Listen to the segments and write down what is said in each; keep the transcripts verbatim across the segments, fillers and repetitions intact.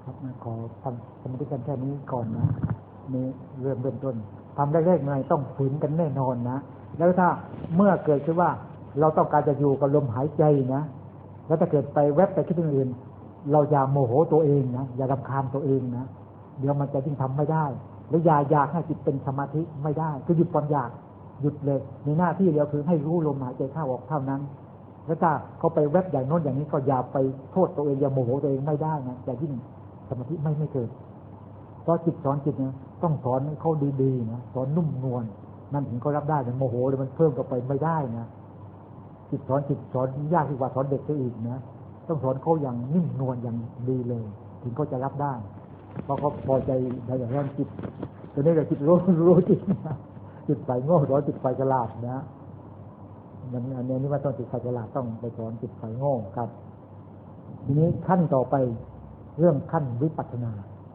ครับขอทำสมาธิกันแค่นี้ก่อนนะนี่เริ่มเริ่มต้นทำแรกๆหน่อยต้องฝืนกันแน่นอนนะแล้วถ้าเมื่อเกิดขึ้นว่าเราต้องการจะอยู่กับลมหายใจนะแล้วถ้าเกิดไปแวบไปคิดอื่นเราอย่าโมโหตัวเองนะอย่ารำคาญตัวเองนะเดี๋ยวมันจะยิ่งทำไม่ได้แล้วอย่าอยากให้จิตเป็นสมาธิไม่ได้คือหยุดความอยากหยุดเลยในหน้าที่เดียวคือให้รู้ลมหายใจเข้าออกเท่านั้นแล้วถ้าเขาไปแวบอย่างโน้นอย่างนี้ก็อย่าไปโทษตัวเองอย่าโมโหตัวเองไม่ได้นะจะยิ่งสมาธิไม่ไม่เกิดเพราะจิตสอนจิตเนี่ยต้องสอนให้เขาดีๆนะสอนนุ่มนวลนั่นถึงเขารับได้แต่โมโหเลยมันเพิ่มเข้าไปไม่ได้นะจิตสอนจิตสอนยากกว่าสอนเด็กซะอีกนะต้องสอนเขาอย่างนิ่มนวลอย่างดีเลยถึงเขาจะรับได้เพราะเขาพอใจในอย่างนั้นจิตตัวนี้ก็จิตรู้รู้จิตนะจิตไฟโง่สอนจิตไฟฉลาดนะมันอันนี้ว่าต้องจิตไฟฉลาดต้องไปสอนจิตไฟโง่ครับทีนี้ขั้นต่อไปเรื่องขั้นวิปัสสนา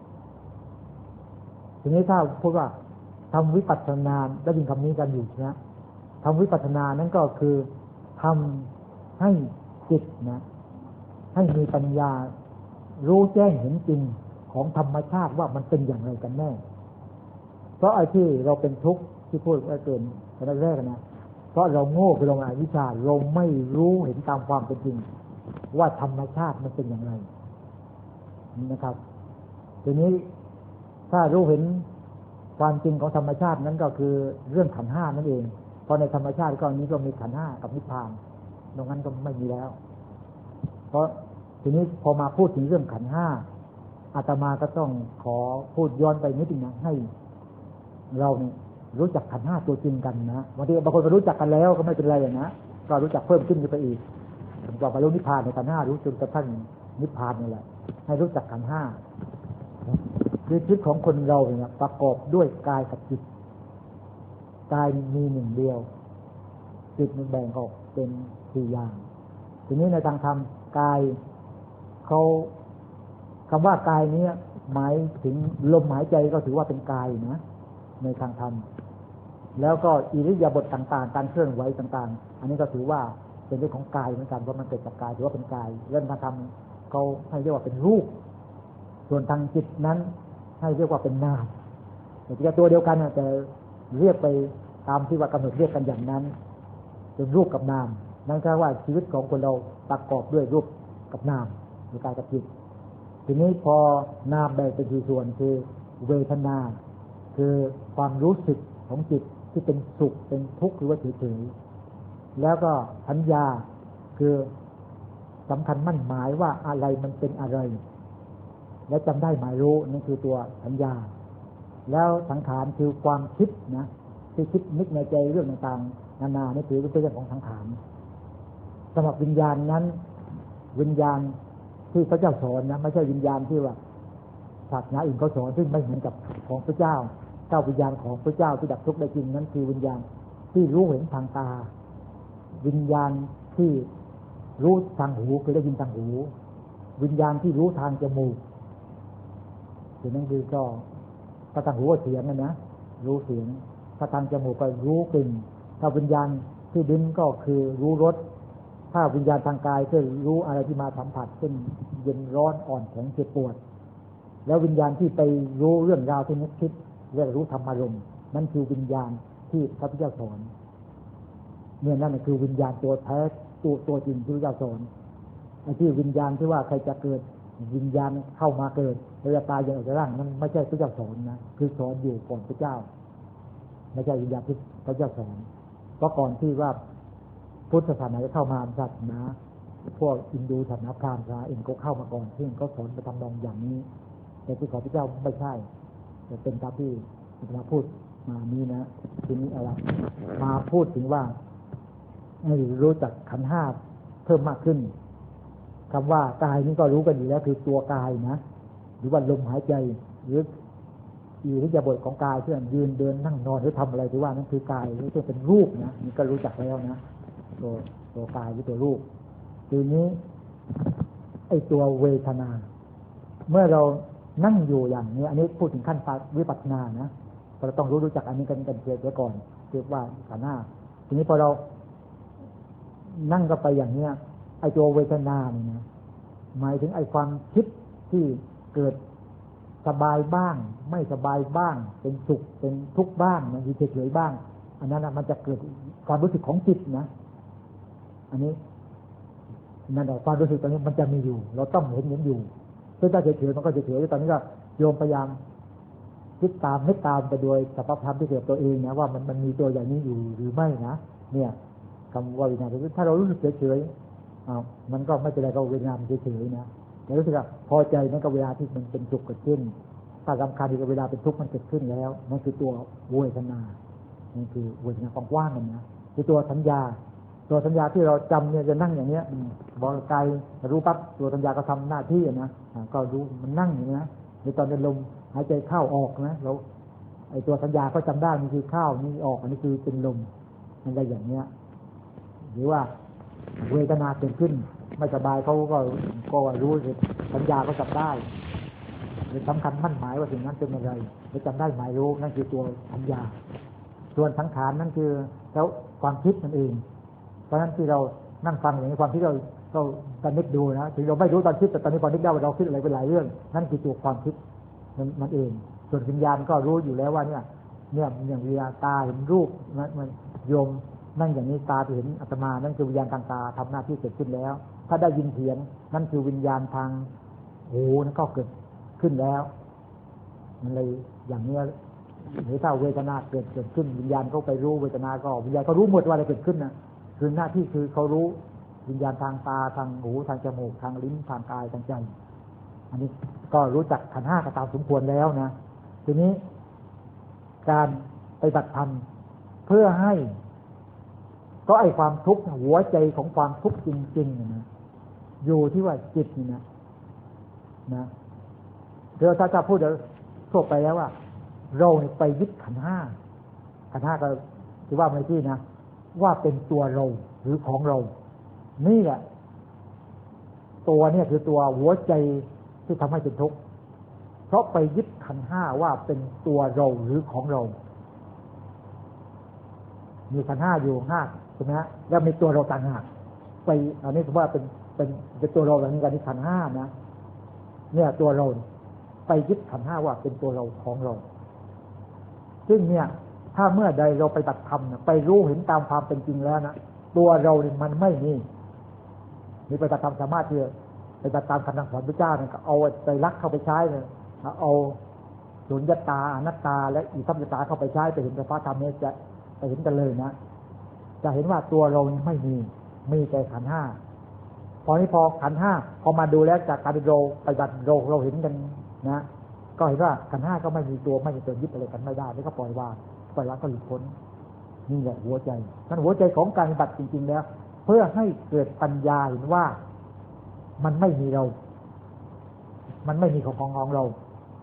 ทีนี้ถ้าพูดว่าทำวิปัสสนาได้ยินคำนี้กันอยู่นะทำวิปัสสนานั้นก็คือทำให้จิตนะให้มีปัญญารู้แจ้งเห็นจริงของธรรมชาติว่ามันเป็นอย่างไรกันแน่เพราะไอ้ที่เราเป็นทุกข์ที่พูดไว้เกินตอนแรกนะเพราะเราโง่คือเราอวิชชาเราไม่รู้เห็นตามความเป็นจริงว่าธรรมชาติมันเป็นอย่างไรนะครับทีนี้ถ้ารู้เห็นความจริงของธรรมชาตินั้นก็คือเรื่องขันธ์ห้านั่นเองเพราะในธรรมชาติก็นี้ก็มีขันธ์ห้ากับนิพพานตรงนั้นก็ไม่มีแล้วเพราะทีนี้พอมาพูดถึงเรื่องขันธ์ห้าอาตมาก็ต้องขอพูดย้อนไปนิดนึงนะให้เราเนี่ยรู้จักขันธ์ห้าตัวจริงกันนะบางทีบางคนก็รู้จักกันแล้วก็ไม่เป็นไรนะก็รู้จักเพิ่มขึ้นไปอีกผมบอกว่ารู้นิพพานในขันธ์ห้ารู้จนกระทั่งนิพพานนี่แหละให้รู้จักขันธ์ห้าคือชีวิตของคนเราเนี่ยประกอบด้วยกายกับจิตกายมีหนึ่งเดียวจิตมันแบ่งออกเป็นสี่อย่างทีนี้ในทางธรรมกายเขาคำว่ากายนี้หมายถึงลมหายใจก็ถือว่าเป็นกายนะในทางธรรมแล้วก็อิริยาบถต่างๆการเคลื่อนไหวต่างๆอันนี้ก็ถือว่าเป็นเรื่องของกายเหมือนกันเพราะมันเกิดจากกายถือว่าเป็นกายเรื่องทางธรรมเขาให้เรียกว่าเป็นรูปส่วนทางจิตนั้นให้เรียกว่าเป็นนามแต่ที่ตัวเดียวกันแต่เรียกไปตามที่ว่ากำหนดเรียกกันอย่างนั้นเป็นรูปกับนามนั่นแปลว่าชีวิตของคนเราประกอบด้วยรูปกับนามหรือกายกับจิตทีนี้พอนามแบ่งเป็นสี่ส่วนคือเวทนาคือความรู้สึกของจิตที่เป็นสุขเป็นทุกข์หรือว่าเฉยๆแล้วก็สัญญาคือสำคัญมั่นหมายว่าอะไรมันเป็นอะไรและจำได้หมายรู้นั่นคือตัวสัญญาแล้วสังขารคือความคิดนะที่คิดนึกในใจเรื่องต่างๆนานานี่ถือเป็นเรื่องของสังขารสำหรับวิญญาณนั้นวิญญาณที่พระเจ้าสอนนะไม่ใช่วิญญาณที่ว่าศาสนาอื่นเขาสอนซึ่งไม่เหมือนกับของพระเจ้าเจ้าวิญญาณของพระเจ้าที่ดับทุกข์ได้จริงนั้นคือวิญญาณที่รู้เห็นทางตาวิญญาณที่รู้ทางหูคือได้ยินทางหูวิญญาณที่รู้ทางจมูกถึงนั้นคือก็ถ้าทางหูก็เสียงนะนะรู้เสียงถ้าทางจมูกก็รู้กลิ่นถ้าวิญญาณที่ลิ้นก็คือรู้รสถ้าวิญญาณทางกายก็รู้อะไรที่มาสัมผัสเช่นเย็นร้อนอ่อนแข็งเจ็บปวดแล้ววิญญาณที่ไปรู้เรื่องราวที่นึกคิดเรียกรู้ธรรมารมณ์นั่นคือวิญญาณที่พระพุทธเจ้าสอนเนี่ยนั่นคือวิญญาณตัวแท้ตัวตัวจริงที่พระพุทธเจ้าสอนไอ้ที่วิญญาณที่ว่าใครจะเกิดวิญญาณเข้ามาเกิดเวลาตายยังออกจากร่างนั้นไม่ใช่พระเจ้าสอนนะคือสอนอยู่ก่อนพระเจ้าไม่ใช่วิญญาณที่พระเจ้าสอนเพราะก่อนที่ว่าพุทธศาสนาจะเข้ามาศาสนาพวกอินดูศาสนาพราหมณ์เองก็เข้ามาก่อนซึ่งเขาสอนไปทำนองอย่างนี้แต่ที่ของพระเจ้าไม่ใช่แต่เป็นตามที่มาพูดมานี้นะทีนี้อะไรมาพูดถึงว่าให้รู้จักขันธ์ห้าเพิ่มมากขึ้นคำว่ากายนี่ก็รู้กันอยู่แล้วคือตัวกายนะหรือว่าลมหายใจหรืออิริยาบถของกายเช่นยืนเดินนั่งนอนหรือทำอะไรที่ว่านั่นคือกายนี่เป็นรูปนะนี่ก็รู้จักแล้วนะตัวตัวกายหรือตัวรูปทีนี้ไอ้ตัวเวทนาเมื่อเรานั่งอยู่อย่างนี้อันนี้พูดถึงขั้นวิปัสสนานะเราต้องรู้รู้จักอันนี้กันกันเสียก่อนเรียกว่าขันธ์ห้าทีนี้พอเรานั่งก็ไปอย่างเนี้ยไอ้ตัวเวทนาเนี่ยนะหมายถึงไอ้ความคิดที่เกิดสบายบ้างไม่สบายบ้างเป็นสุขเป็นทุกข์บ้างมันเฉยๆบ้างอันนั้นมันจะเกิดความรู้สึกของจิตนะอันนี้นั่นแหละความรู้สึกตรงนี้มันจะมีอยู่เราต้องเห็นเห็นอยู่ซึ่งถ้าเฉยๆมันก็เฉยๆตอนนี้ก็โยมพยายามคิดตามนึกตามไปโดยสภาพธรรมที่เกิดตัวเองนะว่ามันมันมีตัวอย่างนี้อยู่หรือไม่นะเนี่ยคำว่าวิญญาณถ้าเรารู้สึกเฉยๆอ้าวมันก็ไม่เป็นไรก็วิญญาณเฉยๆนะแต่รู้สึกว่าพอใจนั่นก็เวลาที่มันเป็นสุขเกิดขึ้นถ้าสำคัญที่เวลาเป็นทุกข์มันเกิดขึ้นแล้วนั่นคือตัวเวทนานี่คือเวทนากว้างๆมันนะคือตัวสัญญาตัวสัญญาที่เราจำเนี่ยจะนั่งอย่างเนี้ยบอกกายรู้ปั๊บตัวสัญญาก็ทำหน้าที่นะก็รู้มันนั่งอย่างนี้นะในตอนเป็นลมหายใจเข้าออกนะเราไอตัวสัญญาก็จำได้นี่คือเข้านี่ออกอันนี้คือเป็นลมมันได้อย่างเนี้ยหรือว่าเวทนาเกิดขึ้นไม่สบายเขาก็ก็รู้สัญญาก็จำได้สำคัญมั่นหมายว่าสิ่งนั้นเป็นอะไรจะจำได้หมายรู้นั่นคือตัวสัญญาส่วนสังขารนั่นคือแล้วความคิดนั่นเองเพราะฉะนั้นที่เรานั่งฟังอย่างนี้ความคิดเราเราตอนนึกดูนะถึงเราไม่รู้ตอนคิดแต่ตอนนี้พอนึกได้ว่าเราคิดอะไรไปหลายเรื่องนั่นคือตัวความคิดมันมันเองส่วนวิญญาณก็รู้อยู่แล้วว่าเนี่ยเนี่ยอย่างวิญญาณตาเห็นรูปมันมันโยมนั่งอย่างนี้ตาเห็นอาตมานั่นคือวิญญาณทางตาทำหน้าที่เกิดขึ้นแล้วถ้าได้ยินเสียงนั่นคือวิญญาณทางหูนั่นก็เกิดขึ้นแล้วมันเลยอย่างนี้หรือถ้าเวทนาเกิดเกิดขึ้นวิญญาณเขาไปรู้เวทนาก็วิญญาณเขารู้หมดว่าอะไรเกิดขึ้นนะคือหน้าที่คือเขารู้วิญญาณทางตาทางหูทางจมูกทางลิ้นทางกายทางใจอันนี้ก็รู้จักขันธ์ห้าตามสมควรแล้วนะทีนี้การปฏิบัติธรรมเพื่อให้ก็ไอความทุกข์หัวใจของความทุกข์จริงๆนะอยู่ที่ว่าจิตนี่นะนะเดี๋ยวถ้าจะพูดเดี๋ยวทั่วไปแล้วว่าเราไปยึดขันธ์ห้าขันธ์ห้าก็ถือว่าไม่ที่นะว่าเป็นตัวเราหรือของเรานี่แหละตัวเนี่ยคือตัวหัวใจที่ทำให้เป็นทุกข์เพราะไปยึดขันธ์ห้าว่าเป็นตัวเราหรือของเรามีขันธ์ห้าอยู่ห้าใช่ไหมแล้วมีตัวเราต่างหากไปอันนี้ถือว่าเป็นเป็นเป็นตัวเราอย่างนี้กันนี่ขันธ์ห้านะเนี่ยตัวเราไปยึดขันธ์ห้าว่าเป็นตัวเราของเราซึ่งเนี่ยถ้าเมื่อใดเราไปตัดธรรมไปรู้เห็นตามความเป็นจริงแล้วนะตัวเราเนี่ยมันไม่มีมีไปตัดธรรมสามารถที่ไปตัดตามคำสั่งสอนพระเจ้าเนี่ยก็เอาใจรักเข้าไปใช้เลยเอาสุญญตาอนัตตาและอิทัปปตาเข้าไปใช้ไปเห็นสภาวะธรรมเนี่ยจะไปเห็นกันเลยนะจะเห็นว่าตัวเราไม่มีมีแต่ขันธ์ห้าพอนี้พอขันธ์ห้าพอมาดูแล้วจากการเราไปตัดเราเราเห็นกันนะก็เห็นว่าขันธ์ห้าก็ไม่มีตัวไม่มีตัวยึดอะไรกันไม่ได้แล้วก็ปล่อยวางปล่อยละก็หลุดพ้นนี่แหละหัวใจนั่นหัวใจของการปฏิบัติจริงๆแล้วเพื่อให้เกิดปัญญาเห็นว่ามันไม่มีเรามันไม่มีของของของเรา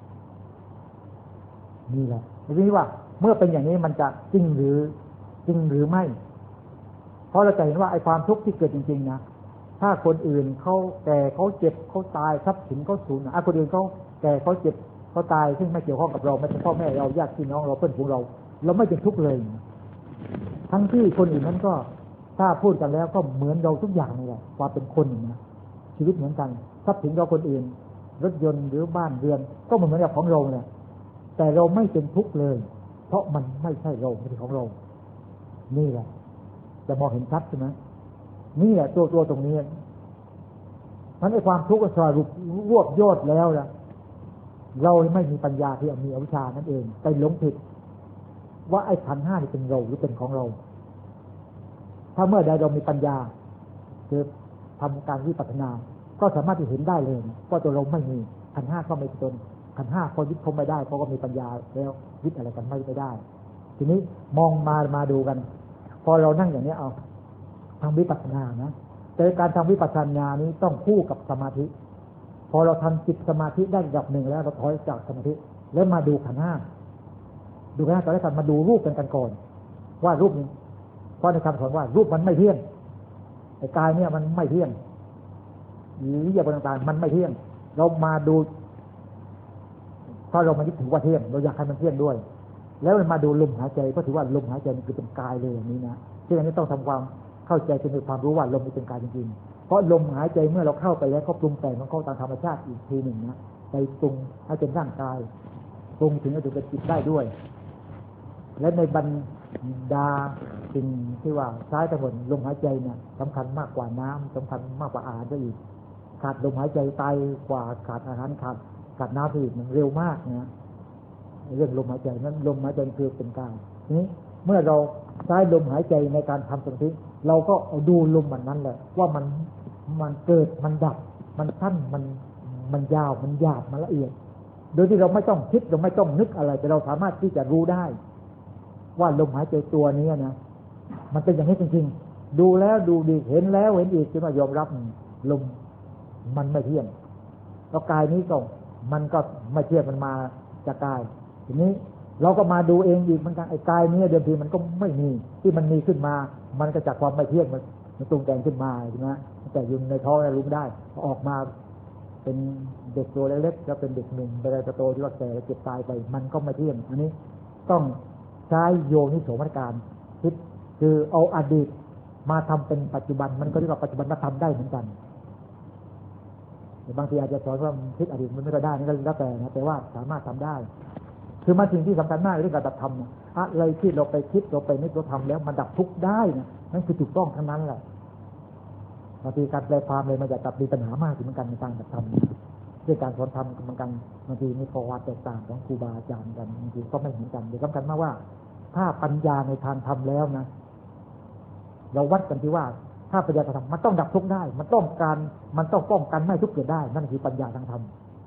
นี่แหละทีนี้ว่าเมื่อเป็นอย่างนี้มันจะจริงหรือจริงหรือไม่เพราะเราจะเห็นว่าไอ้ความทุกข์ที่เกิดจริงๆนะถ้าคนอื่นเขาแก่เขาเจ็บเขาตายทรัพย์สินเขาสูญอ่ะคนอื่นเขาแก่เขาเจ็บเขาตายซึ่งไม่เกี่ยวข้องกับเราไม่ใช่พ่อแม่เราญาติพี่น้องเราเพื่อนฝูงเราเราไม่เป็นทุกข์เลยทั้งที่คนอื่นนั้นก็ถ้าพูดกันแล้วก็เหมือนเราทุกอย่างนี่แหละความเป็นคนนะชีวิตเหมือนกันทรัพย์สินเราคนอื่นรถยนต์หรือบ้านเรือนก็เหมือนกับของเราเนี่ยแต่เราไม่เป็นทุกข์เลยเพราะมันไม่ใช่เราไม่ใช่ของเรานี่แหละจะมองเห็นชัดใช่ไหมนี่แหละตัวตัวตรงนี้มันไอ้ความทุกข์ก็สรุปรวบยอดแล้วนะเราไม่มีปัญญาที่มีอวิชชานั่นเองไปหลงผิดว่าไอ้ขันธ์ห้านี่เป็นเราหรือเป็นของเราถ้าเมื่อใดเรามีปัญญาคือทำการวิปัสสนาก็สามารถที่เห็นได้เลยว่าตัวเราไม่มีขันธ์ห้าก็ไม่เป็นตนขันธ์ห้าพอยึดคงไม่ได้เพราะว่ามีปัญญาแล้วยึดอะไรกันไม่ไปได้ทีนี้มองมามาดูกันพอเรานั่งอย่างนี้เอาทำวิปัสสนานะแต่การทำวิปัสสนานี้ต้องคู่กับสมาธิพอเราทำจิตสมาธิได้ระดับหนึ่งแล้วเราถอยจากสมาธิแล้วมาดูขันธ์ห้าดูขันธ์ห้าตอนแรกมาดูรูปกันกันก่อนว่ารูปนี้เพราะในคำสอนว่ารูปมันไม่เที่ยงไอ้กายเนี่ยมันไม่เที่ยงหรืออย่างต่างๆมันไม่เที่ยงเรามาดูถ้าเรามายึดถือว่าเที่ยงเราอยากให้มันเที่ยงด้วยแล้วมาดูลมหายใจก็ถือว่าลมหายใจมันคือเป็นกายเลยอย่างนี้นะที่อันนี้ต้องทำความเข้าใจจนมีความรู้ว่าลมเป็นกายจริงๆเพราะลมหายใจเมื่อเราเข้าไปแล้วก็ปรุงแต่งของเขาตามธรรมชาติอีกทีหนึ่งนะไปปรุงให้เป็นร่างกายปรุงถึงจะเป็นจิตได้ด้วยและในบรรดาสิ่งที่ว่าใช้ทั้งหมดลมหายใจเนี่ยสำคัญมากกว่าน้ำสำคัญมากกว่าอาหารอีกขาดลมหายใจตายกว่าขาดอาหารขาดขาดน้ำอีกมันเร็วมากนะเรื่องลมหายใจนั้นลมหายใจคือเป็นกลางนี้เมื่อเราใช้ลมหายใจในการทำสมาธิเราก็เอาดูลมมันนั้นแหละว่ามันมันเกิดมันดับมันสั้นมันมันยาวมันหยาบมันละเอียดโดยที่เราไม่ต้องคิดเราไม่ต้องนึกอะไรแต่เราสามารถที่จะรู้ได้ว่าลมหายใจตัวนี้นะมันเป็นอย่างนี้จริงๆดูแล้วดูดีเห็นแล้วเห็นอีกจนว่ายอมรับลมมันไม่เที่ยงแล้วกายนี้ก็มันก็ไม่เที่ยงมันมาจากกายทีนี้เราก็มาดูเองอีกเหมือนกันไอ้กายนี้เดิมทีมันก็ไม่มีที่มันมีขึ้นมามันก็จากความไม่เที่ยงมันมันตรงแต่งขึ้นมาใช่ไหมแต่อยู่ในท้องเรารู้ได้ออกมาเป็นเด็กตัวเล็กๆแล้วเป็นเด็กหนุ่มไปโตที่ว่าแก่แล้วเจ็บตายไปมันก็ไม่เที่ยงอันนี้ต้องใช้โยนิโสมนสิการคิดคือเอาอดีตมาทำเป็นปัจจุบันมันก็เรียกว่าปัจจุบันทำได้เหมือนกันบางทีอาจจะสอนว่าคิดอดีตมันไม่ได้นี่ก็แล้วแต่นะแต่ว่าสามารถทำได้คือมาสิ่งที่สำคัญมากเรื่องการดับธรรมอะไรที่เราไปคิดเราไปนึกเราทำแล้วมันดับทุกข์ได้นะนั่นคือถูกต้องทั้งนั้นแหละบางทีการแปลความเลยมันจะตัดมีปัญหามากเหมือนกันในทางดับธรรมด้วยการสอนธรรมเหมือนกันบางทีมีประวัติแตกต่างของครูบาอาจารย์กันบางทีก็ไม่เหมือนกันเดี๋ยวสำคัญมากว่าถ้าปัญญาในทางธรรมแล้วนะเราวัดกันที่ว่าถ้าปัญญาทางธรรมมันต้องดับทุกข์ได้มันต้องการมันต้องป้องกันไม่ทุกข์เกิดได้นั่นคือปัญญาทางธรรม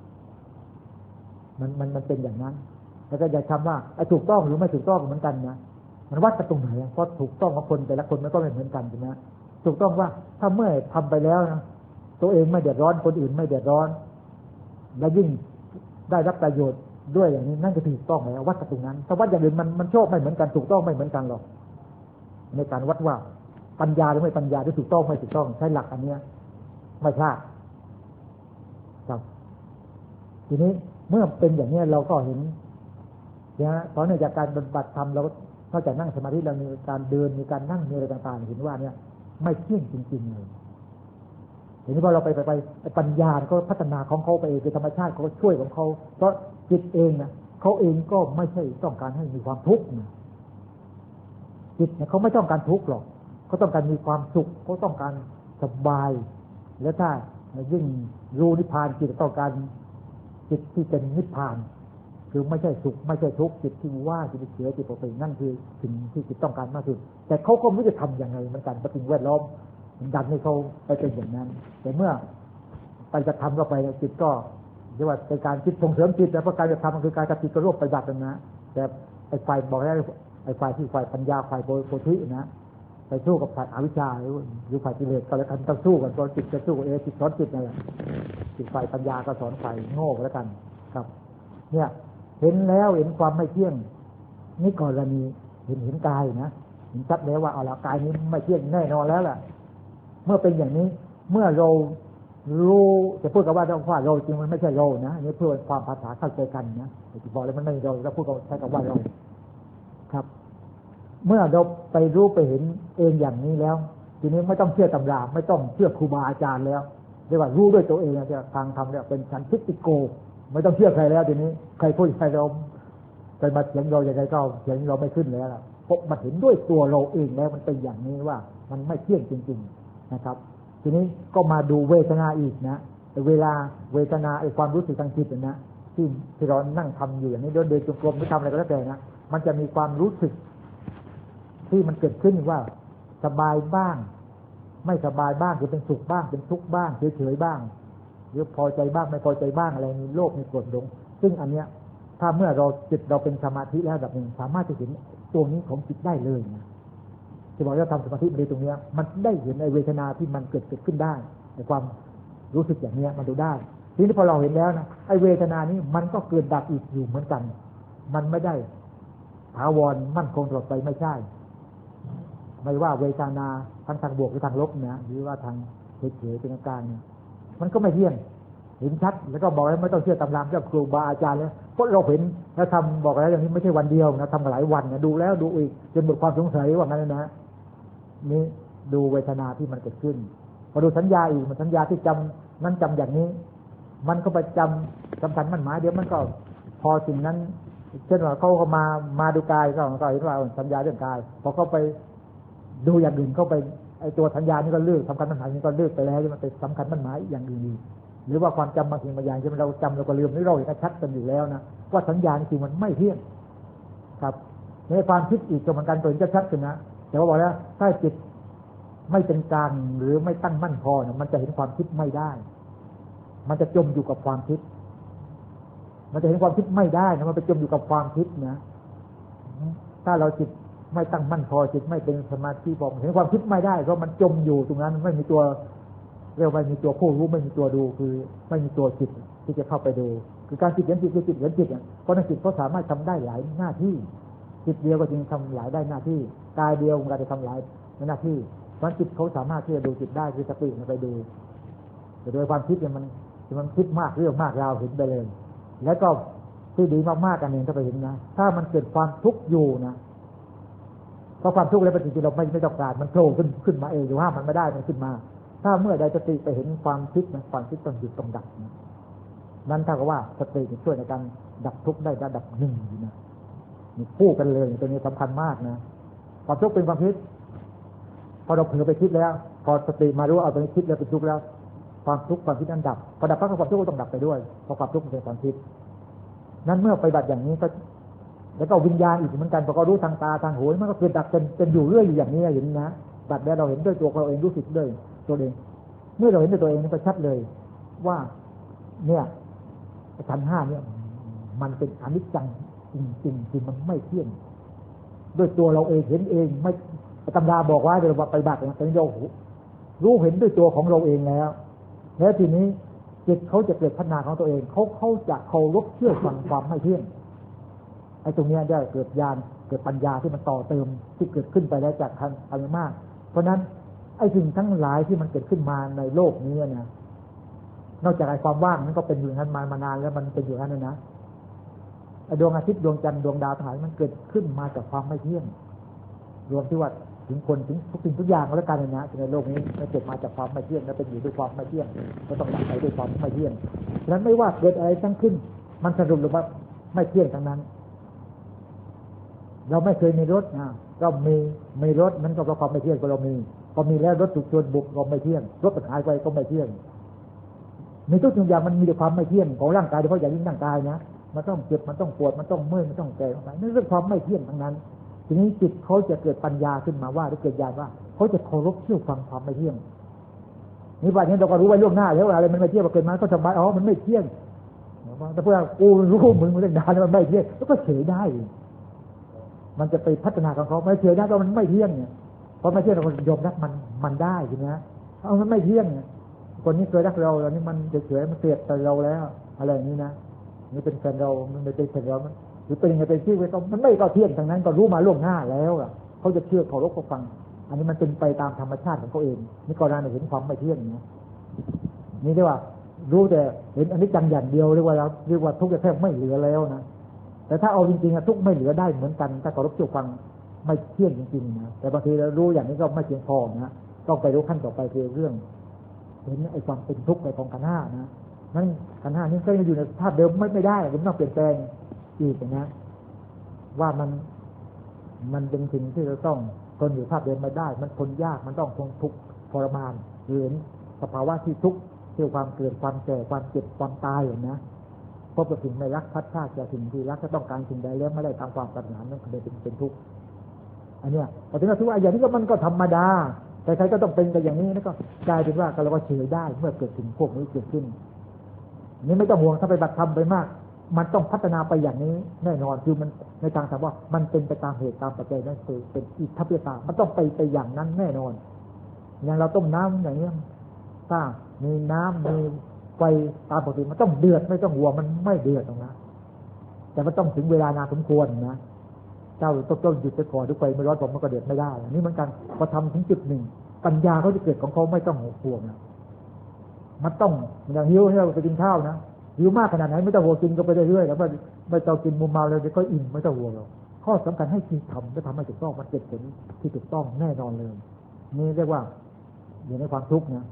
มันมันมันเป็นอย่างนั้นแล้วก็อย่าทำว่าไอ้ถูกต้องหรือไม่ถูกต้องเหมือนกันนะมันวัดกันตรงไหนเพราะถูกต้องของคนแต่ละคนมันก็ไม่เหมือนกันใช่ไหมถูกต้องว่าถ้าเมื่อทำไปแล้วนะตัวเองไม่เดือดร้อนคนอื่นไม่เดือดร้อนและยิ่งได้รับประโยชน์ด้วยอย่างนี้นั่นก็ถูกต้องแล้ววัดกันตรงนั้นถ้าวัดอย่างอื่นมันมันโชคไม่เหมือนกันถูกต้องไม่เหมือนกันหรอกในการวัดว่าปัญญาหรือไม่ปัญญาหรือถูกต้องไม่ถูกต้องใช้หลักอันนี้ไม่พลาดครับทีนี้เมื่อเป็นอย่างนี้เราก็เห็นนะเพราะเนื่องจากการปฏิบัติธรรมเรานอกจากนั่งสมาธิเรามีการเดินมีการนั่งมีอะไรต่างๆเห็นว่าเนี่ยไม่เที่ยงจริงๆเลยทีนี้พอเราไปไปไปปัญญาก็พัฒนาของเขาไปเองคือธรรมชาติเขาช่วยของเขาเพราะจิตเองนะเขาเองก็ไม่ใช่ต้องการให้มีความทุกข์จิตเนี่ยเขาไม่ต้องการทุกข์หรอกเขาต้องการมีความสุขเขาต้องการสบายแล้วถ้ายิ่งรู้นิพพานจิตต้องการจิตที่เป็นนิพพานคือไม่ใช่สุขไม่ใช่ทุกข์จิตที่ว่างจิตที่เฉยจิตปกตินั่นคือสิ่งที่จิตต้องการมากที่สุดแต่เขาก็ไม่รู้จะทำยังไงเหมือนกันเพราะสิ่งแวดล้อมดันให้เขาไปเป็นอย่างนั้นแต่เมื่อไปจะทำก็ไปจิตก็เรียกว่าเป็นการคิดส่งเสริมจิตแต่เพราะการจะทำมันคือการกระติกกระโดดไปดับนะแต่ไอ้ฝ่ายบอกได้ไอ้ฝ่ายที่ฝ่ายปัญญาฝ่ายโพธินะไปสู้กับฝ่ายอวิชชาหรือฝ่ายกิเลสก็แล้วกันต้องสู้กันตอนจิตจะสู้เอจิตสอนจิตนั่นแหละจิตฝ่ายปัญญาก็สอนฝ่ายโง่แล้วกันครับเนี่ยเห็นแล้วเห็นความไม่เที่ยงนี่กรณีเห็นเห็นกายนะเห็นชัดแล้วว่าเอาละกายนี้ไม่เที่ยงแน่นอนแล้วล่ะเมื่อเป็นอย่างนี้เมื่อเรารู้จะพูดกับว่าเราว่าเราจริงมันไม่ใช่เรานะนี่เพื่อความภาษาเข้าใจกันนะที่บอกแล้วมันไม่เราเราพูดกับใช้กับว่าเราครับเมื่อเราไปรู้ไปเห็นเองอย่างนี้แล้วทีนี้ไม่ต้องเชื่อตำราไม่ต้องเชื่อครูบาอาจารย์แล้วเรียกว่ารู้ด้วยตัวเองจะทางธรรมเนี่ยเป็นสันทิฏฐิโกไม่ต้องเชื่อใครแล้วทีนี้ใครพูดใครเราใครมาเถียงเราอย่างไรก็เถียงเราไม่ขึ้นแล้วล่ะเพราะมันเห็นด้วยตัวเราเองแล้วมันเป็นอย่างนี้ว่ามันไม่เที่ยงจริงๆนะครับทีนี้ก็มาดูเวทนาอีกนะเวลาเวทนาไอ้ความรู้สึกทางจิตนะที่ที่เรานั่งทำอยู่อย่างนี้เดินเดินจงกรมหรือทำอะไรก็แล้วแต่นะมันจะมีความรู้สึกที่มันเกิดขึ้นว่าสบายบ้างไม่สบายบ้างคือเป็นสุขบ้างเป็นทุกข์บ้างเฉยๆบ้างหรือพอใจบ้างไม่พอใจบ้างอะไรมีโลภมีโกรธหลงซึ่งอันเนี้ยถ้าเมื่อเราจิตเราเป็นสมาธิแล้วแบบนึงสามารถจะเห็นตัวนี้ของจิตได้เลยนะที่บอกว่าทำสมาธิในตรงนี้มันได้เห็นในเวทนาที่มันเกิดเกิดขึ้นได้ในความรู้สึกอย่างนี้มันดูได้ทีนี้พอเราเห็นแล้วนะไอ้เวทนานี้มันก็เกิดดับอีกอยู่เหมือนกันมันไม่ได้ถาวรมั่นคงตลอดไปไม่ใช่ไม่ว่าเวทนาทั้งทางบวกหรือทางลบนะหรือว่าทางเฉยๆเป็นกลางเนี่ยมันก็ไม่เที่ยงเห็นชัดแล้วก็บอกให้ไม่ต้องเชื่อตำรามเจ้าครูบาอาจารย์เลยเพราะเราเห็นแล้วทำบอกแล้วอย่างนี้ไม่ใช่วันเดียวนะทำมาหลายวันนะดูแล้วดูอีกจนหมดความสงสัยว่างั้นนะนี่ดูเวทนาที่มันเกิดขึ้นพอดูสัญญาอีกมันสัญญาที่จำนั้นจำอย่างนี้มันก็ประจำสำคัญมันหมายเดี๋ยวมันก็พอสิ่งนั้นเช่นว่าเขาก็มามาดูกายก็ก็เห็นว่าสัญญาเรื่องกายพอเขาไปดูอย่างอื่นเขาไปไอ้ตัวสัญญานี่ก็เลิกสำคัญมันหมายนี่ก็เลิกไปแล้วมันไปสำคัญมันหมายอย่างอื่นหรือว่าความจำบางสิ่งบางอย่างที่เราจำเราก็ลืมนี่เราเห็นชัดกันอยู่แล้วนะว่าสัญญาจริงมันไม่เที่ยงครับในความคิดอีกก็เหมือนกันตัวจะชัดขึ้นนะแต่ว่าบอกแล้วถ้าจิตไม่เป็นกลางหรือไม่ตั้งมั่นพอเนี่ยมันจะเห็นความคิดไม่ได้มันจะจมอยู่กับความคิดมันจะเห็นความคิดไม่ได้นะมันไปจมอยู่กับความคิดนะถ้าเราจิตไม่ตั้งมั่นพอจิตไม่เป็นสมาธิพอเห็นความคิดไม่ได้เพราะมันจมอยู่ตรงนั้นไม่มีตัวเรียกว่าไม่มีตัวผู้รู้ไม่มีตัวดูคือไม่มีตัวจิตที่จะเข้าไปดูคือการจิตเห็นจิตคือจิตเห็นจิตเนี่ยเพราะนั้นจิตเขาสามารถทำได้หลายหน้าที่จิตเดียวก็จึงทำหลายได้หน้าที่กายเดียวมันก็จะทำหลายหน้าที่เพราะจิตเขาสามารถที่จะดูจิตได้คือสติมันไปดูแต่โดยความคิดเนี่ยมันมันคิดมากเรื่องมากราวเห็นไปเลยแล้วก็ที่ดีมากๆกันเองถ้าไปเห็นนะถ้ามันเกิดความทุกข์อยู่นะเพราะความทุกข์แล้วปฏิกิริยาเราไม่ไม่ต้องการมันโผล่ขึ้นขึ้นมาเองอยู่ห้ามมันไม่ได้มันขึ้นมาถ้าเมื่อใดสติไปเห็นความคิดนะความคิดต้องหยุดต้องดับนะนั่นเท่ากับว่าสติช่วยในการดับทุกข์ได้ระดับหนึ่งนะนี่คู่กันเลยตัวนี้สำคัญมากนะความทุกข์เป็นความคิดพอเราเผลอไปคิดแล้วพอสติมารู้เอาตัวนี้คิดแล้วเป็นทุกข์แล้วความทุกข์ความคิดนั้นดับพอดับปั๊บความทุกข์ก็ต้องดับไปด้วยเพราะความทุกข์เป็นความคิดนั้นเมื่อไปบัดอย่างนี้ก็แล้วก็วิญญาณอีกเหมือนกันพอก็รู้ทางตาทางหูมันก็เกิดดับเป็นเป็นอยู่เรื่อยอยู่อย่างนี้เห็นนะบัดแล้วเราเห็นด้วยตัวเราเองรู้สึกด้วยตัวเองเมื่อเราเห็นด้วยตัวเองนี่ก็ชัดเลยว่าเนี่ยขันธ์ห้าเนี่ยมันเป็นอนิจจังจริงๆคือมันไม่เที่ยงด้วยตัวเราเองเห็นเองไม่ตำราบอกว่าเราไปบัดนะแต่เรารู้เห็นด้วยตัวของเราเองแล้วแล้วทีนี้จิตเขาจะเกิดพัฒนาของตัวเองเขาเขาจะเคารพเชื่อฟังความไม่เที่ยงไอ้ตรงนี้ได้เกิดญาณเกิดปัญญาที่มันต่อเติมที่เกิดขึ้นไปแล้วจากทางธรรมมากเพราะนั้นไอ้สิ่งทั้งหลายที่มันเกิดขึ้นมาในโลกนี้เนี่ยนอกจากไอ้ความว่างนั้นก็เป็นอยู่อย่างนั้นมามานานแล้วมันเป็นอยู่อย่างนั้นนะไอ้ดวงอาทิตย์ดวงจันทร์ดวงดาวทั้งหลายมันเกิดขึ้นมาจากความไม่เที่ยงรวมที่ว่าถึงคนถึงทุกสิ่งทุกอย่างแล้วกันเลยนะในโลกนี้มันเกิดมาจากความไม่เที่ยงและเป็นอยู่ด้วยความไม่เที่ยงก็ต้องดับไปด้วยความไม่เที่ยงฉะนั้นไม่ว่าเกิดอะไรทั้งขึ้นมันสรุปลงว่าไม่เที่ยงทั้งนั้นเราไม่เคยมีรถนะก็มีมีรถมันก็เพราะความไม่เที่ยงก็เรามีพอมีแล้วรถถูกชนบุกก็ไม่เที่ยงรถหายไปก็ไม่เที่ยงมีทุกสิ่งอย่างมันมีแต่ความไม่เที่ยงของร่างกายโดยเฉพาะอย่างยิ่งร่างกายนะมันต้องเจ็บมันต้องปวดมันต้องเมื่อยมันต้องแก่นั่นเรื่องความไม่เที่ยงทั้งนั้นทีนี้จิตเขาจะเกิดปัญญาขึ้นมาว่าหรือเกิดญาณว่าเขาจะเคารพเชื่อฟังความไม่เที่ยงนี่ว่านี้เราก็รู้ไว้ล่วงหน้าแล้วอะไรมันไม่เที่ยงเกิดมาก็สบายอ๋อมันไม่เที่ยงแต่พวกเรากูรู้มึงมันเรื่องดานมันไม่เที่ยงแล้วก็เฉยได้มันจะไปพัฒนาของเขาไม่เฉยได้ก็มันไม่เที่ยงเนี่ยเพราะไม่เที่ยงเรายอมรับมันมันได้ใช่ไหมเอามันไม่เที่ยงเนี่ยคนนี้เคยรักเราแล้วนี่มันเฉยๆมันเกลียดเราแล้วอะไรอย่างนี้นะนี่เป็นแฟนเรามันไม่เป็นแฟนเราหรือเป็นยังไงเป็นชื่อไว้ก็มันไม่ก็เที่ยงทั้งนั้นก็รู้มาล่วงหน้าแล้วอ่ะเขาจะเชื่อเคารพเขาฟังอันนี้มันเป็นไปตามธรรมชาติของเขาเองนี่ก็เราเห็นความไม่เที่ยงนะนี่เรียกว่ารู้แต่เห็นอันนี้จังอย่างเดียวเรียกว่าเราเรียกว่าทุกข์แทบไม่เหลือแล้วนะแต่ถ้าเอาจริงๆอะทุกข์ไม่เหลือได้เหมือนกันถ้าเคารพเชื่อฟังไม่เที่ยงจริงๆนะแต่บางทีเรารู้อย่างนี้ก็ไม่เพียงพอนะต้องไปรู้ขั้นต่อไปคือเรื่องเห็นไอ้ความเป็นทุกข์ในของขันธ์ห้านะนั่นขันธ์ห้านี้ก็ยังอยู่ในภาพเดิมไม่ไม่ได้มันต้องเปลี่ยนแปลงอีกนะว่ามันมันเป็นสิ่งที่เราต้องทนอยู่ภาพเดิมไม่ได้มันทนยากมันต้องทนทุกข์ทรมานหรือสภาวะที่ทุกข์ที่ความเกิดความแก่ความเจ็บความตายอย่างนะพบกับสิ่งไม่รักพัดพลาดจากสิ่งที่รักก็ต้องการสิ่งใดแล้วไม่ได้ตามความปรารถนานั่นก็เลยเป็นเป็นทุกข์อันเนี้ยพอถึงว่าทุกข์อย่างนี้ก็มันก็ธรรมดาใครๆก็ต้องเป็นกันอย่างนี้แล้วก็กลายเป็นว่าเราก็เฉยได้เมื่อเกิดสิ่งพวกนี้เกิดขึ้นนี่ไม่ต้องห่วงถ้าไปบัตรทำไปมากมันต้องพัฒนาไปอย่างนี้แน่นอนคือมันในทางถามว่ามันเป็นไปตามเหตุตามปัจจัยนั่นคือเป็นอิทธิพลมันต้องไปไปอย่างนั้นแน่นอนอย่างเราต้มน้ำอย่างนี้ถ้ามีน้ำมีไฟตามปกติมันต้องเดือดไม่ต้องห่วงมันไม่เดือดตรงนั้นแต่มันต้องถึงเวลานาสมควรนะเจ้าต้องต้องหยุดไปก่อนทุกไฟไม่ร้อนผมมันก็เดือดไม่ได้นี่เหมือนกันพอทำถึงจุดหนึ่งปัญญาเขาจะเกิดของเขาไม่ต้องห่วงนะมันต้องอย่างหิวให้เราไปกินข้าวนะหิวมากขนาดไหนไม่ต้องห่วงกินก็ไปเรื่อยๆแล้วไม่ไม่ต้องกินมุมเมาเลยเดี๋ยวก็อิ่มไม่ต้องห่วงเราข้อสำคัญให้คิดทำและทำให้ถูกต้องมันเกิดผลที่ถูกต้องแน่นอนเลยนี่เรียกว่าอยู่ในความทุกข์นะ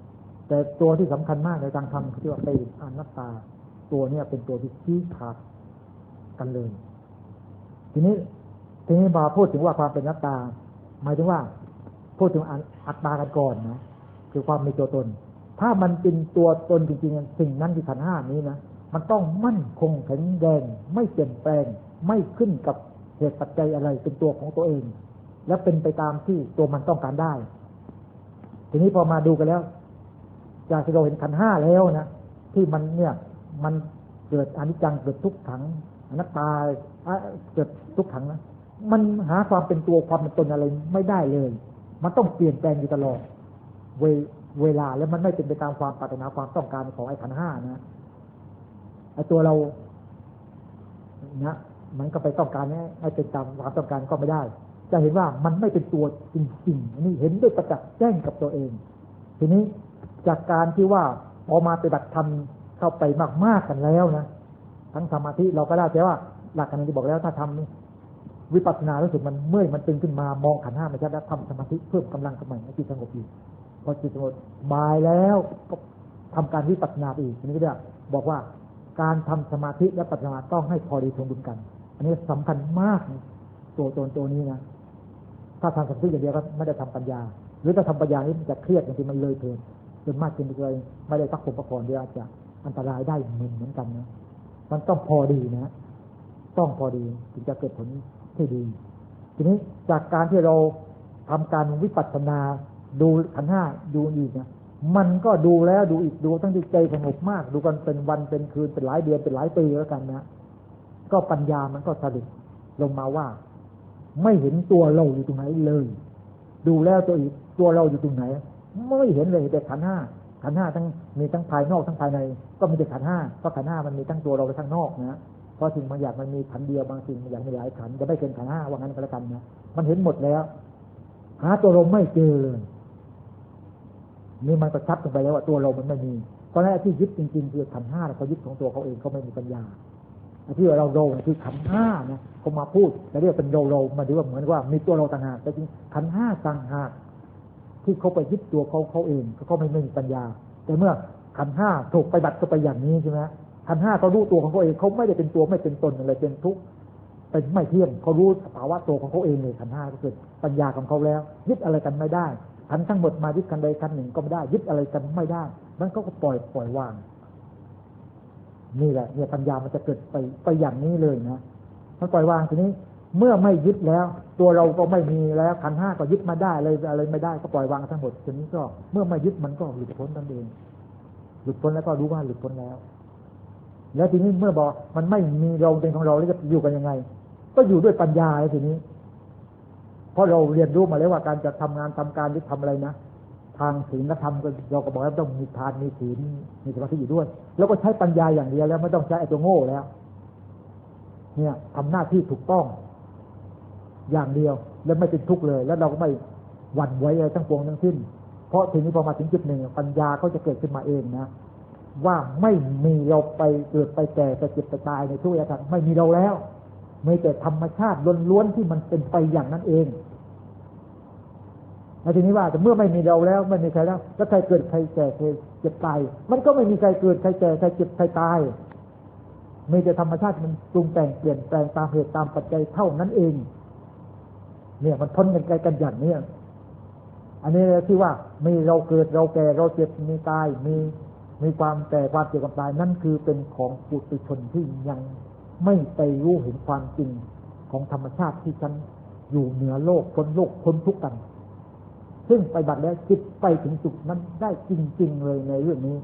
แต่ตัวที่สำคัญมากในทางธรรมคือว่าเป็นอนัตตาตัวนี้เป็นตัวที่ชี้ขาดกันเลยทีนี้ทีนี้มาพูดถึงว่าความเป็นอนัตตาหมายถึงว่าพูดถึงอัตตากันก่อนนะคือความมีตัวตนถ้ามันเป็นตัวตนจริงๆสิ่งนั้นที่ขันธ์ห้านี้นะมันต้องมั่นคงแข็งแรงไม่เปลี่ยนแปลงไม่ขึ้นกับเหตุปัจจัยอะไรเป็นตัวของตัวเองและเป็นไปตามที่ตัวมันต้องการได้ทีนี้พอมาดูกันแล้วจากที่เราเห็นขันธ์ห้าแล้วนะที่มันเนี่ยมันเกิดอนิจจังเกิดทุกขังอนัตตาเกิดทุกขังนะมันหาความเป็นตัวความเป็นตนอะไรไม่ได้เลยมันต้องเปลี่ยนแปลงอยู่ตลอดเวเวลาแล้วมันไม่เป็นไปตามความปรารถนาความต้องการของไอ้ขันธ์ห้านะไอ้ตัวเรานะมันก็ไปต้องการให้เป็นตามความต้องการก็ไม่ได้จะเห็นว่ามันไม่เป็นตัวจริงๆอันนี้เห็นด้วยประจักษ์แจ้งกับตัวเองทีนี้จากการที่ว่าพอมาปฏิบัติธรรมเข้าไปมากๆกันแล้วนะทั้งสมาธิเราก็ได้แต่ว่าหลักการที่บอกแล้วถ้าทำวิปัสสนารู้สึกมันเมื่อยมันตึงขึ้นมามองขันธ์ห้าไม่ชัดแล้วทำสมาธิเพิ่มกำลังสมัยให้จิตสงบอีกพอจิตสงบบายแล้วก็ทำการวิปัสสนาอีกทีนี้ก็ได้บอกว่าการทำสมาธิและปัสสนาต้องให้พอดีสมดุลกันอันนี้สำคัญมากตัวตนตัวนี้นะถ้าทำสมาธิอย่างเดียวก็ไม่ได้ทำปัญญาหรือถ้าทำปัญญานี้มันจะเครียดบางทีมันเลยเถินจนมากจนเลยไม่ได้พักผ่อนพักผ่อนเดี๋ยวอาจจะอันตรายได้เหมือนเหมือนกันนะมันต้องพอดีนะต้องพอดีถึงจะเกิดผลที่ดีทีนี้จากการที่เราทำการวิปัสสนาดูขันธ์ห้าดูอีกนะมันก็ดูแล้วดูอีกดูตั้งที่ใจสงบมากดูกันเป็นวันเป็นคืนเป็นหลายเดือนเป็นหลายปีแล้วกันนะก็ปัญญามันก็สรุปลงมาว่าไม่เห็นตัวเราอยู่ตรงไหนเลยดูแล้วตัวอีกตัวเราอยู่ตรงไหนไม่เห็นเลยแต่ขันธ์ห้าขันธ์ห้าทั้งมีทั้งภายนอกทั้งภายในก็มีแต่ขันธ์ห้าเพราะขันธ์ห้ามันมีทั้งตัวเราและทั้งนอกนะเพราะสิ่งบางอย่างมันมีขันธ์เดียวบางสิ่งบางอย่างมีหลายขันธ์จะไม่เป็นขันธ์ห้าว่างั้นก็แล้วกันนะมันเห็นหมดแล้วหาตัวเราไม่เจอเลยนี่มันก็ชัดลงไปแล้วว่าตัวเรามันไม่มีเพราะฉะนั้นที่ยึดจริงๆคือขันธ์ห้าเขายึดของตัวเขาเองเขาไม่มีปัญญาที่เราเราคือขันธ์ห้านะเขามาพูดแล้วเรียกเป็นเราเรามาดูว่าเหมือนว่ามีตัวเราต่างหากแต่จริงขันธ์ห้าต่างหากที่เขาไปยึดตัวเขาเขาเองเขาไม่มีปัญญาแต่เมื่อขันธ์ห้าถูกไปบัติก็ไปอย่างนี้ใช่ไหมขันธ์ห้าเขารู้ตัวของเขาเองเขาไม่ได้เป็นตัวไม่เป็นตนอะไรเป็นทุกข์เป็นไม่เที่ยงเขารู้สภาวะตัวของเขาเองเลยขันธ์ห้าก็คือปัญญาของเขาแล้วยึดอะไรกันไม่ได้ขันธ์ทั้งหมดมายึดกันใดกันหนึ่งก็ไม่ได้ยึดอะไรกันไม่ได้มันก็ปล่อยปล่อยวางนี่แหละเนี่ยปัญญามันจะเกิดไปไปอย่างนี้เลยนะมันปล่อยวางทีนี้เมื่อไม่ยึดแล้วตัวเราก็ไม่มีแล้วขันธ์ห้าก็ยึดมาได้อะไรอะไรไม่ได้ก็ปล่อยวางทั้งหมดทีนี้ก็เมื่อไม่ยึดมันก็หลุดพ้นนั่นเองหลุดพ้นแล้วก็รู้ว่าหลุดพ้นแล้วแล้วทีนี้เมื่อบอกมันไม่มีเราเป็นของเราแล้วจะอยู่กันยังไงก็อยู่ด้วยปัญญาทีนี้เพราะเราเรียนรู้มาแล้วว่าการจะทำงานทำการหรือทำอะไรนะทางศีลธรรมก็เราก็บอกว่าต้องมีทานมีศีลมีสมาธิอยู่ด้วยแล้วก็ใช้ปัญญาอย่างเดียวแล้วไม่ต้องใช้ไอ้ตัวโง่แล้วเนี่ยทำหน้าที่ถูกต้องอย่างเดียวแล้วไม่เป็นทุกข์เลยแล้วเราก็ไม่หวั่นไหวอะไรทั้งปวงทั้งสิ้นเพราะทีนี้พอมาถึงจุดหนึ่งปัญญาเขาจะเกิดขึ้นมาเองนะว่าไม่มีเราไปเกิดไปแก่ไปเจ็บไปตายในทุกอย่างไม่มีเราแล้วมีแต่ธรรมชาติล้วนๆที่มันเป็นไปอย่างนั้นเองแล้วทีนี้ว่าแต่เมื่อไม่มีเราแล้วไม่มีใครแล้วแล้วใครเกิดใครแก่ใครเจ็บตายมันก็ไม่มีใครเกิดใครแก่ใครเจ็บใครตายมีแต่ธรรมชาติมันปรุงแต่งเปลี่ยนแปลงตามเหตุตามปัจจัยเท่านั้นเองเนี่ยมันพ้นกันไกลกันอย่างนี้อันนี้ที่ว่ามีเราเกิดเราแก่เราเจ็บมีตายมีมีความแก่ความเจ็บความตายนั่นคือเป็นของปุถุชนที่ยังไม่ไปรู้เห็นความจริงของธรรมชาติที่ฉันอยู่เหนือโลกพ้นโลกพ้นทุกข์กันซึ่งไปบัดแล้วจิตไปถึงจุดนั้นได้จริงๆเลยในเรื่องนี้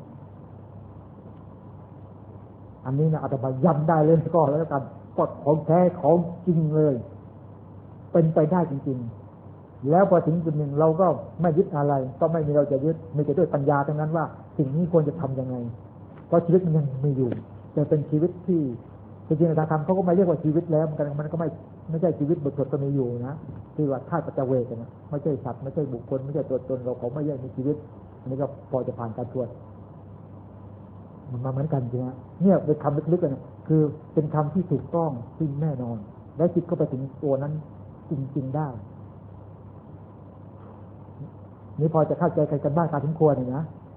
อันนี้นะอาตมาย้ำได้เลยก็แล้วกันก็ของแท้ของจริงเลยเป็นไปได้จริงๆแล้วพอถึงจุดหนึ่งเราก็ไม่ยึดอะไรก็ไม่มีเราจะยึดมีแต่ด้วยปัญญาทั้งนั้นว่าสิ่งนี้ควรจะทำยังไงเพราะชีวิตมันยังมีอยู่แต่เป็นชีวิตที่จริงๆทางธรรมเขาก็ไม่เรียกว่าชีวิตแล้วมันมันก็ไม่ไม่ใช่ชีวิตบุตรก็มีอยู่นะที่ว่าธาตุปัจจเวกนะไม่ใช่สัตว์ไม่ใช่บุคคลไม่ใช่ตัวตนเราเขาไม่ใช่มีชีวิตอันนี้ก็พอจะผ่านการตรวจมันมาเหมือนกันจริงนะเนี่ยเป็นคำลึกๆนะคือเป็นคำที่ถูกต้องที่แน่นอนและจิตก็ไปถึงตัวนั้นจริงๆได้นี่พอจะเข้าใจกันบ้างการสมควรนี่นะ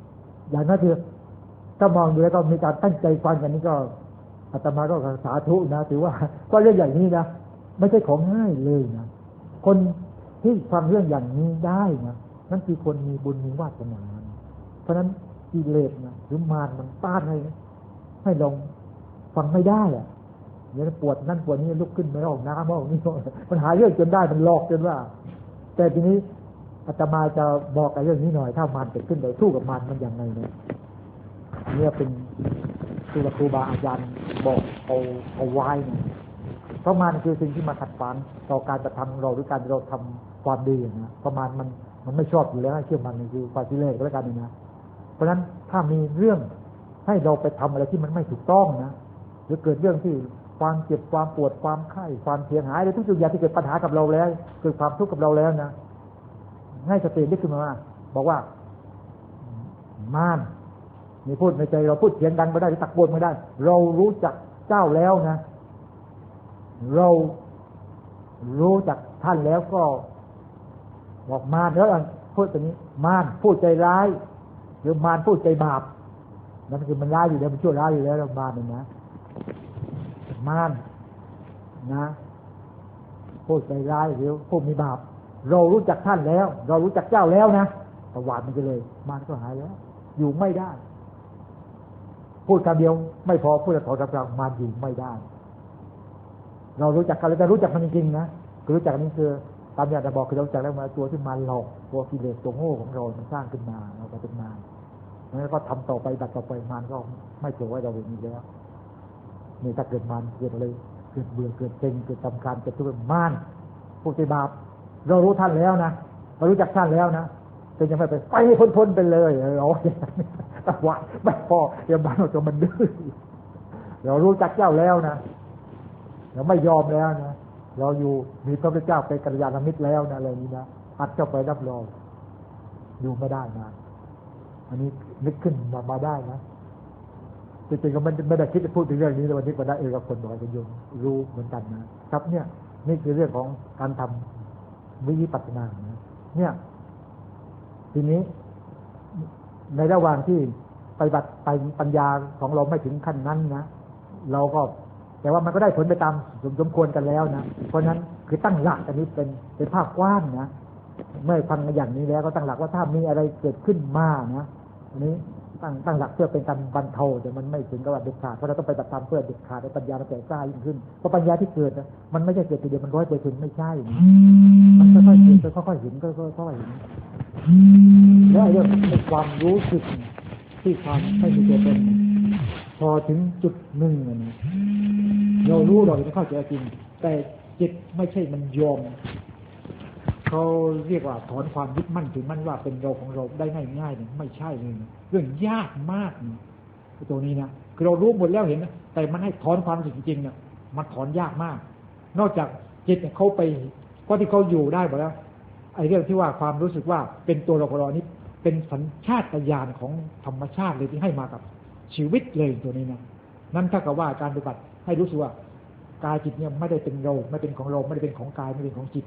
อย่างนั้นคือถ้ามองดูแล้วก็มีการตั้งใจฟังกันนี้ก็อาตมาก็สาธุนะถือว่าก็เรื่องอย่างนี้นะไม่ใช่ของง่ายเลยนะคนที่ฟังเรื่องอย่างนี้ได้นะนั่นคือคนมีบุญมีวาสนาเพราะฉะนั้นกิเลสนะหรือมารมันต้านให้ให้ลงฟังไม่ได้อะเดี๋ยวปวดนั่นปวดนี้ลุกขึ้นไม่ออกน้ำไม่ออกนี่มันหาเรื่องจนได้มันหลอกจนว่าแต่ทีนี้อาตมาจะบอกไอ้เรื่องนี้หน่อยถ้ามารเกิดขึ้นโดยสู้กับมารมันยังไงเนี่ยเนี่ยเป็นตัวครูบาอาจารย์บอกเอาเอาไว้นะเพราะมารคือสิ่งที่มาขัดขวางต่อการกระทำเราหรือการเราทำความดีนะเพราะมารมันมันไม่ชอบอยู่แล้วเชื่อมันคือความกิเลสก็แล้วกันนะเพราะฉะนั้นถ้ามีเรื่องให้เราไปทำอะไรที่มันไม่ถูกต้องนะหรือเกิดเรื่องที่ความเจ็บความปวดความไข้ความเสียหายอะไรทุกอย่างที่เกิดปัญหากับเราแล้วเกิดความทุกข์กับเราแล้วนะให้สตินึกขึ้นมาบอกว่ามารมีพูดในใจเราพูดเสียงดังไม่ได้ตะโกนไม่ได้เรารู้จักเจ้าแล้วนะเรารู้จักท่านแล้วก็บอกมารแล้วพูดตัวนี้มารพูดใจร้ายหรือมารพูดใจบาปนั่นคือมันร้ายอยู่แล้วมันชั่วร้ายอยู่แล้วมารนี่นะมารนะพูดใจร้ายหรือพูดมีบาปเรารู้จักท่านแล้วเรารู้จักเจ้าแล้วนะตวาดมันก็เลยมารก็หายแล้วอยู่ไม่ได้พูดคำเดียวไม่พอพูดต่อกับเรามารอยู่ไม่ได้เรารู้จักกันแล้วแต่รู้จักมันจริงๆนะคือรู้จักนี่คือตามอย่างจะบอกคือเรารู้จักแล้วมาตัวที่มารหลอกตัวกิเลสตัวโง่ของเรามันสร้างขึ้นมาเราก็เป็นมารแล้วก็ทำต่อไปดัดต่อไปมารก็ไม่ถือว่าเราเป็นนี้แล้วนี่ถ้าเกิดมารเกิดอะไรเกิดเบื่อเกิดเซ็งเกิดตำคาญเกิดทุกข์มารผู้ที่บาปเรารู้ท่านแล้วนะเรารู้จักท่านแล้วนะแต่ยังไม่ไปไปพ้นๆไปเลยเราแต่ว่าไม่พอเดี๋ยวบ้านเราจะมันดื้อเรารู้จักเจ้าแล้วนะเราไม่ยอมแล้วนะเราอยู่มีพระพุทธเจ้าเป็นกัลยาณมิตรแล้วนะอะไรนี้นะอัดเข้าไปรับรองอยู่ไม่ได้นะอันนี้นึกขึ้นมามาได้นะจริงๆก็ไม่ไม่ได้คิดจะพูดถึงเรื่องนี้แต่วันนี้ก็ได้เออกับคนบอกกันโยมรู้เหมือนกันนะครับเนี่ยนี่คือเรื่องของการทำวิปัสสนาเนี่ยทีนี้ในระหว่างที่ปฏิบัติไปปัญญาของเราไม่ถึงขั้นนั้นนะเราก็แต่ว่ามันก็ได้ผลไปตามสมควรกันแล้วนะเพราะนั้นคือตั้งหลักอันนี้เป็นเป็นภาพกว้างนะเมื่อฟังอย่างนี้แล้วก็ตั้งหลักว่าถ้ามีอะไรเกิดขึ้นมานะอันนี้ตั้งตั้งหลักเพื่อเป็นการบรรเทาแต่มันไม่ถึงกับว่าเด็ดขาดเพราะเราต้องไปปฏิบัติเพื่อเด็ดขาดในปัญญาเราแก่กล้ายิ่งขึ้นเพราะปัญญาที่เกิดนะมันไม่ใช่เกิดทีเดียวมันร้อยเปอร์เซ็นต์ไม่ใช่มันค่อยๆเกิดค่อยๆเห็นค่อยๆเห็นแล้วเรื่องความรู้สึกที่ความไม่มีตัวตนพอถึงจุดหนึ่งนะเรารู้เราจะเข้าใจจริงแต่จิตไม่ใช่มันยอมเขาเรียกว่าถอนความยึดมั่นถือมั่นว่าเป็นเราของเราได้ง่ายๆเนี่ยไม่ใช่เลยเรื่องยากมากตัวนี้นะคือเรารู้หมดแล้วเห็นนะแต่มันให้ถอนความรู้สึกจริงๆเนี่ยมันถอนยากมากนอกจากจิตเนี่ยเขาไปก็ที่เขาอยู่ได้หมดแล้วไอ้เรื่องที่ว่าความรู้สึกว่าเป็นตัวเราของเรานี่เป็นสัญชาตญาณของธรรมชาติเลยที่ให้มากับชีวิตเลยตัวนี้นะนั่นถ้ากับว่าการปฏิบัติให้รู้สึกว่ากายจิตเนี่ยไม่ได้เป็นเราไม่เป็นของเราไม่ได้เป็นของกายไม่เป็นของจิต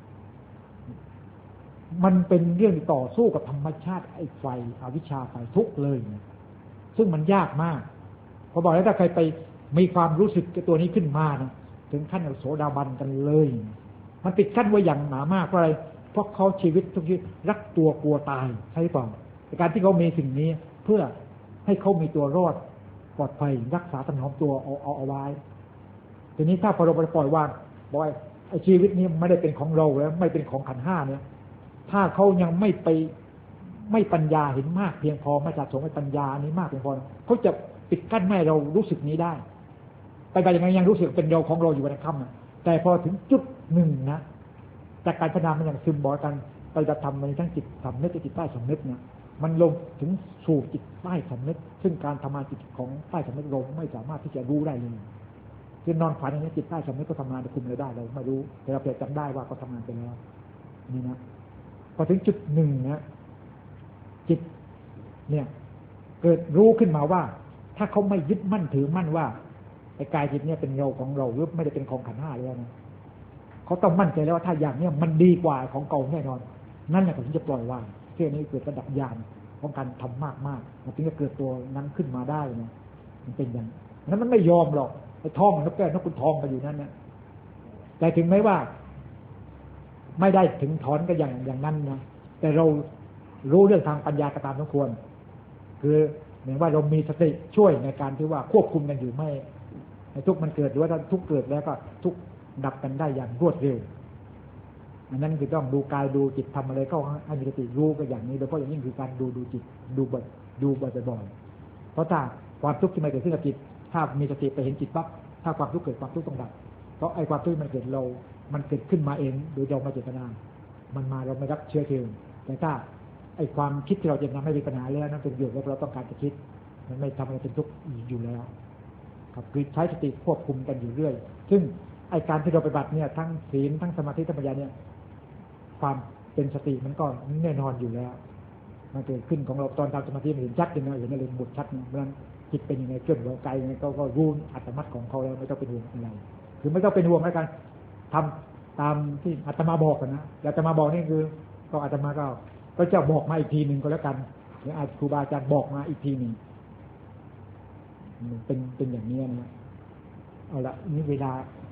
มันเป็นเรื่องต่อสู้กับธรรมชาติไอ้ไฟอวิชชาไฟทุกข์เลยนะซึ่งมันยากมากพอบอกแล้วถ้าใครไปมีความรู้สึกกับตัวนี้ขึ้นมานะถึงขั้นโสดาบันกันเลยมันติดขั้นไว้อย่างหนามากเพราะอะไรเพราะเขาชีวิตทุกชีวิตรักตัวกลัวตายใช่ป่ะในการที่เขามีสิ่งนี้เพื่อให้เขามีตัวรอดปลอดภัยรักษาถนอมตัวเอาเอาเอาไว้ทีนี้ถ้าพอเราปล่อยวางบอกไอ้ชีวิตนี้ไม่ได้เป็นของเราแล้วไม่เป็นของขันธ์ห้าเนี่ยถ้าเขายังไม่ไปไม่ปัญญาเห็นมากเพียงพอไม่สะสมปัญญานี้มากเพียงพอเขาจะปิดกั้นไม่ให้เรารู้สึกนี้ได้ไปไปยังไงยังรู้สึกเป็นเราของเราอยู่ในค่ำนะแต่พอถึงจุดหนึ่งนะจากการพัฒนามันอย่างซึมบอกกันไปจะทำในทั้งจิตสำนึกจิตใต้สำนึกเนี่ยมันลงถึงสู่จิตใต้สำนึกซึ่งการทำงานจิตของใต้สำนึกเราไม่สามารถที่จะรู้ได้เลยคือนอนฝันอย่างนี้จิตใต้สำนึกก็ทำงานแต่คุมเราได้เราไม่รู้แต่เราเพียงจำได้ว่าก็ทำงานไปแล้วนี่นะพอถึงจุดหนึ่งนะจิตเนี่ยเกิดรู้ขึ้นมาว่าถ้าเขาไม่ยึดมั่นถือมั่นว่าไอ้กายจิตเนี่ยเป็นเราของเราหรือไม่ได้เป็นของขันธ์ห้าแล้วนะเขาต้องมั่นใจแล้วว่าถ้าอย่างเนี้ยมันดีกว่าของเก่าแน่นอนนั่นแหละเขาถึงจะปล่อยวางเพื่อนี้เกิดระดับญาณของการทำมากมากมันถึงจะเกิดตัวนั้นขึ้นมาได้นะมันเป็นอย่างนั้นมันไม่ยอมหรอกไอ้ท่องนกแก้วนกขุนทองกันอยู่นั่นนะแต่ถึงแม้ว่าไม่ได้ถึงถอนก็อย่างอย่างนั้นนะแต่เรารู้เรื่องทางปัญญากระตามสมควรคือเหมือนว่าเรามีสติช่วยในการที่ว่าควบคุมกันอยู่ไม่ให้ทุกมันเกิดหรือว่าทุกเกิดแล้วก็ทุกดับกันได้อย่างรวดเร็วอันนั้นคือต้องดูกายดูจิตทำอะไรก็ให้มีสติรู้ก็อย่างนี้โดยเฉพาะอย่างยิ่งคือการดูดูจิตดูบ่อยดูบ่อยๆเพราะถ้าความทุกข์ที่มันเกิดขึ้นกับจิตถ้ามีสติไปเห็นจิตปั๊บถ้าความทุกข์เกิดความทุกข์ต้องดับเพราะไอ้ความทุกข์มันเกิดเรามันเกิดขึ้นมาเองโดยเราไม่เจตนามันมาเราไม่รับเชื้อเชิญแต่ถ้าไอ้ความคิดที่เราจะทำให้มีปัญหาแล้วนั่นเป็นประโยชน์แล้วเราต้องการจะคิดมันไม่ทำให้เป็นทุกข์อยู่แล้วครับคือใช้สติควบคุมกันอยู่เรื่อยซึ่งไอ้การที่เราปฏิบัติเนี่ยทั้งศีลทั้งสมาธิทั้งปัญญาเนี่ยความเป็นสติมันก็แน่นอนอยู่แล้วมันเกิดขึ้นของเราตอนทำสมาธิมันเห็นชัดเลยนะเห็นอะไรบุตรชัดเพราะฉะนั้นจิตเป็นยังไงเคลื่อนไหวกายยังไงก็รู้อัตมัติของเขาแล้วไม่ต้องเป็นห่วงอะไรคือไม่ต้องเป็นห่วงแล้วกันทำตามที่อาตมาบอกกันนะอาตมาบอกนี่คือก็อาตมาก็ก็จะบอกมาอีกทีหนึ่งก็แล้วกันหรืออาจครูบาอาจารย์บอกมาอีกทีหนึ่งเป็นเป็นอย่างนี้นะเอาละนี่เวลา